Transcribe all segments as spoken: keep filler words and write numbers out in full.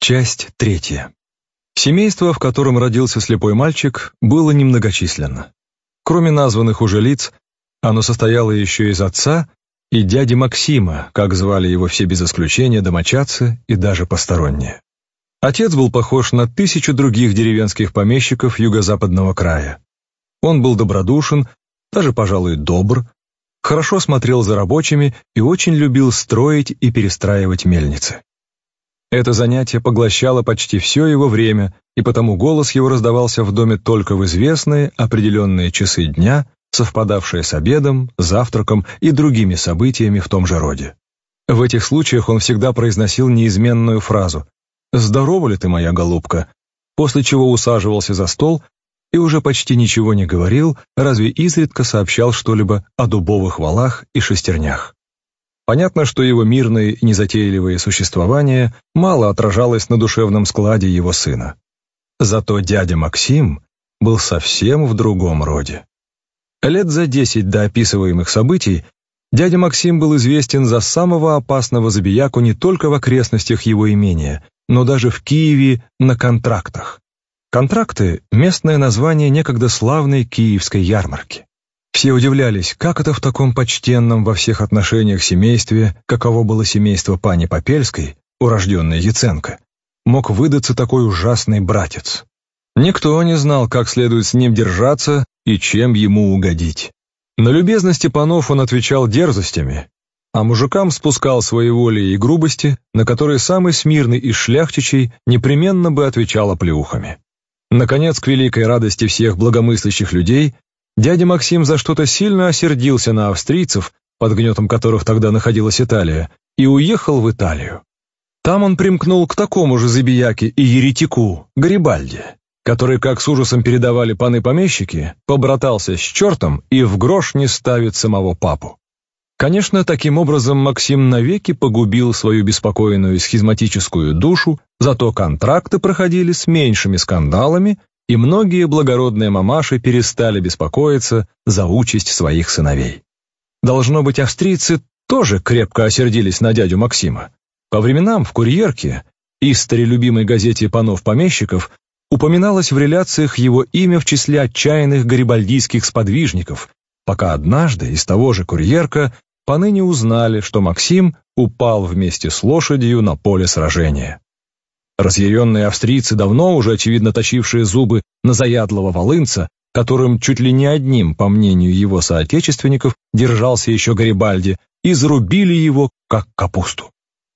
Часть третья. Семейство, в котором родился слепой мальчик, было немногочисленно. Кроме названных уже лиц, оно состояло еще из отца и дяди Максима, как звали его все без исключения домочадцы и даже посторонние. Отец был похож на тысячу других деревенских помещиков юго-западного края. Он был добродушен, даже, пожалуй, добр, хорошо смотрел за рабочими и очень любил строить и перестраивать мельницы. Это занятие поглощало почти все его время, и потому голос его раздавался в доме только в известные определенные часы дня, совпадавшие с обедом, завтраком и другими событиями в том же роде. В этих случаях он всегда произносил неизменную фразу «Здорова ли ты, моя голубка?», после чего усаживался за стол и уже почти ничего не говорил, разве изредка сообщал что-либо о дубовых валах и шестернях. Понятно, что его мирное и незатейливое существование мало отражалось на душевном складе его сына. Зато дядя Максим был совсем в другом роде. Лет за десять до описываемых событий дядя Максим был известен за самого опасного забияку не только в окрестностях его имения, но даже в Киеве на контрактах. Контракты – местное название некогда славной киевской ярмарки. Все удивлялись, как это в таком почтенном во всех отношениях семействе, каково было семейство пани Попельской, урожденной Яценко, мог выдаться такой ужасный братец. Никто не знал, как следует с ним держаться и чем ему угодить. На любезности панов он отвечал дерзостями, а мужикам спускал своеволие и грубости, на которые самый смирный из шляхтичей непременно бы отвечал оплеухами. Наконец, к великой радости всех благомыслящих людей, дядя Максим за что-то сильно осердился на австрийцев, под гнетом которых тогда находилась Италия, и уехал в Италию. Там он примкнул к такому же забияке и еретику, Гарибальди, который, как с ужасом передавали паны-помещики, побратался с чертом и в грош не ставит самого папу. Конечно, таким образом Максим навеки погубил свою беспокойную схизматическую душу, зато контракты проходили с меньшими скандалами, и многие благородные мамаши перестали беспокоиться за участь своих сыновей. Должно быть, австрийцы тоже крепко осердились на дядю Максима. По временам в «Курьерке», истори любимой газете панов-помещиков, упоминалось в реляциях его имя в числе отчаянных гарибальдийских сподвижников, пока однажды из того же «Курьерка» паны не узнали, что Максим упал вместе с лошадью на поле сражения. Разъяренные австрийцы, давно уже очевидно точившие зубы на заядлого волынца, которым чуть ли не одним, по мнению его соотечественников, держался еще Гарибальди, изрубили его, как капусту.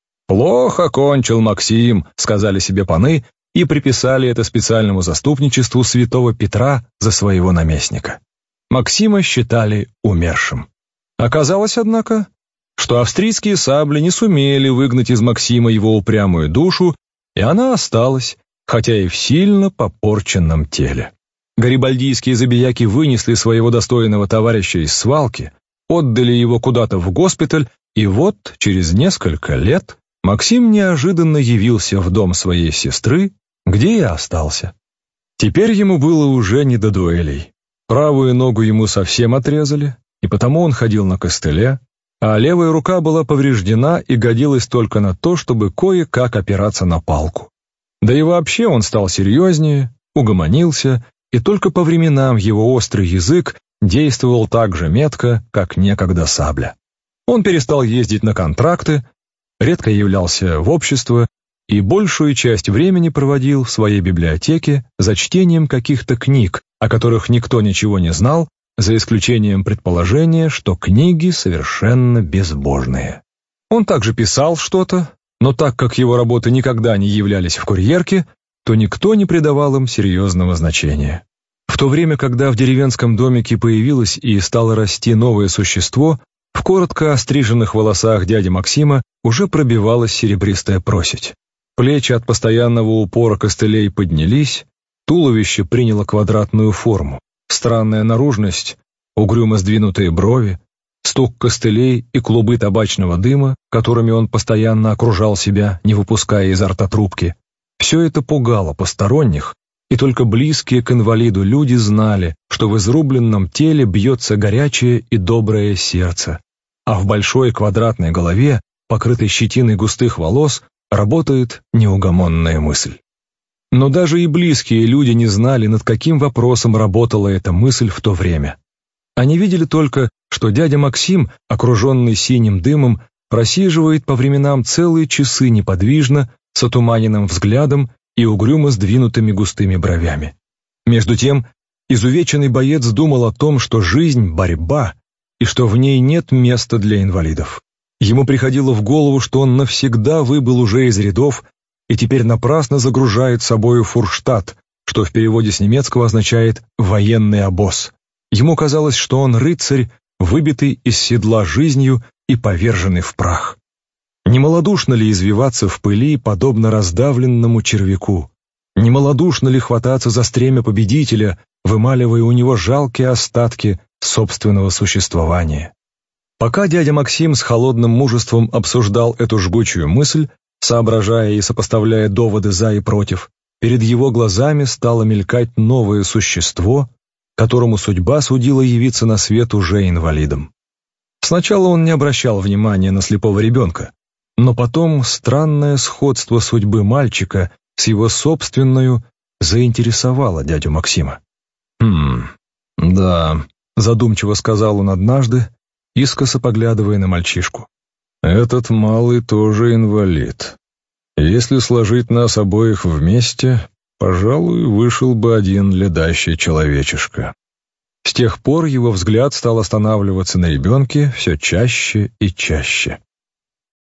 «Плохо кончил Максим», — сказали себе паны, и приписали это специальному заступничеству святого Петра за своего наместника. Максима считали умершим. Оказалось, однако, что австрийские сабли не сумели выгнать из Максима его упрямую душу, и она осталась, хотя и в сильно попорченном теле. Гарибальдийские забияки вынесли своего достойного товарища из свалки, отдали его куда-то в госпиталь, и вот через несколько лет Максим неожиданно явился в дом своей сестры, где и остался. Теперь ему было уже не до дуэлей. Правую ногу ему совсем отрезали, и потому он ходил на костыле, а левая рука была повреждена и годилась только на то, чтобы кое-как опираться на палку. Да и вообще он стал серьезнее, угомонился, и только по временам его острый язык действовал так же метко, как некогда сабля. Он перестал ездить на контракты, редко являлся в общество и большую часть времени проводил в своей библиотеке за чтением каких-то книг, о которых никто ничего не знал, за исключением предположения, что книги совершенно безбожные. Он также писал что-то, но так как его работы никогда не являлись в «Курьерке», то никто не придавал им серьезного значения. В то время, когда в деревенском домике появилось и стало расти новое существо, в коротко остриженных волосах дяди Максима уже пробивалась серебристая просить. Плечи от постоянного упора костылей поднялись, туловище приняло квадратную форму. Странная наружность, угрюмо сдвинутые брови, стук костылей и клубы табачного дыма, которыми он постоянно окружал себя, не выпуская изо рта трубки. Все это пугало посторонних, и только близкие к инвалиду люди знали, что в изрубленном теле бьется горячее и доброе сердце, а в большой квадратной голове, покрытой щетиной густых волос, работает неугомонная мысль. Но даже и близкие люди не знали, над каким вопросом работала эта мысль в то время. Они видели только, что дядя Максим, окруженный синим дымом, просиживает по временам целые часы неподвижно, с отуманенным взглядом и угрюмо сдвинутыми густыми бровями. Между тем, изувеченный боец думал о том, что жизнь — борьба, и что в ней нет места для инвалидов. Ему приходило в голову, что он навсегда выбыл уже из рядов и теперь напрасно загружает собою фурштат, что в переводе с немецкого означает «военный обоз». Ему казалось, что он рыцарь, выбитый из седла жизнью и поверженный в прах. Не малодушно ли извиваться в пыли, подобно раздавленному червяку? Не малодушно ли хвататься за стремя победителя, вымаливая у него жалкие остатки собственного существования? Пока дядя Максим с холодным мужеством обсуждал эту жгучую мысль, соображая и сопоставляя доводы за и против, перед его глазами стало мелькать новое существо, которому судьба судила явиться на свет уже инвалидом. Сначала он не обращал внимания на слепого ребенка, но потом странное сходство судьбы мальчика с его собственную заинтересовало дядю Максима. «Хм, да», — задумчиво сказал он однажды, искоса поглядывая на мальчишку. «Этот малый тоже инвалид. Если сложить нас обоих вместе, пожалуй, вышел бы один ледащий человечишка». С тех пор его взгляд стал останавливаться на ребенке все чаще и чаще.